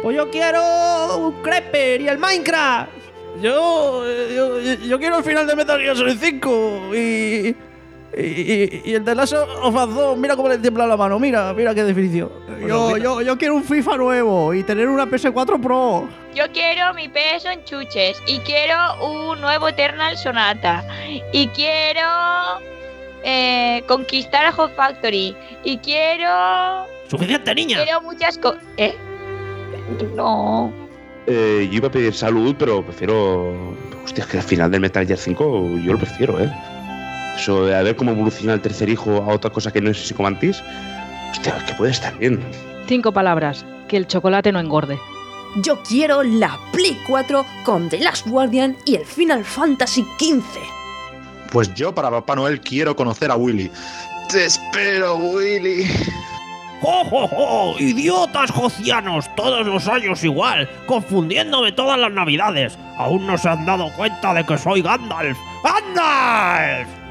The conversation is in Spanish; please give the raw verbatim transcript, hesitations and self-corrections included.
Pues yo quiero un Creeper y el Minecraft. Yo, yo, yo quiero el final de Metal Gear Solid cinco y, y, y, y el de Last of Us dos. Mira cómo le tiembla la mano, mira, mira qué definición. Yo, yo, yo quiero un FIFA nuevo y tener una P S cuatro Pro. Yo quiero mi P S en chuches y quiero un nuevo Eternal Sonata y quiero eh, conquistar a Hot Factory y quiero... ¡Suficiente, niña! Quiero muchas cosas... ¿Eh? No... Eh, yo iba a pedir salud, pero prefiero... Hostia, es que al final del Metal Gear cinco yo lo prefiero, ¿eh? Eso de a ver cómo evoluciona el tercer hijo a otra cosa que no es psicomantis. Hostia, que puede estar bien. Cinco palabras. Que el chocolate no engorde. Yo quiero la Play cuatro con The Last Guardian y el Final Fantasy quince. Pues yo para Papá Noel quiero conocer a Willy. Te espero, Willy. ¡Jo, jo, jo! ¡Idiotas jocianos! Todos los años igual, confundiéndome todas las navidades. Aún no se han dado cuenta de que soy Gandalf. ¡Gandalf!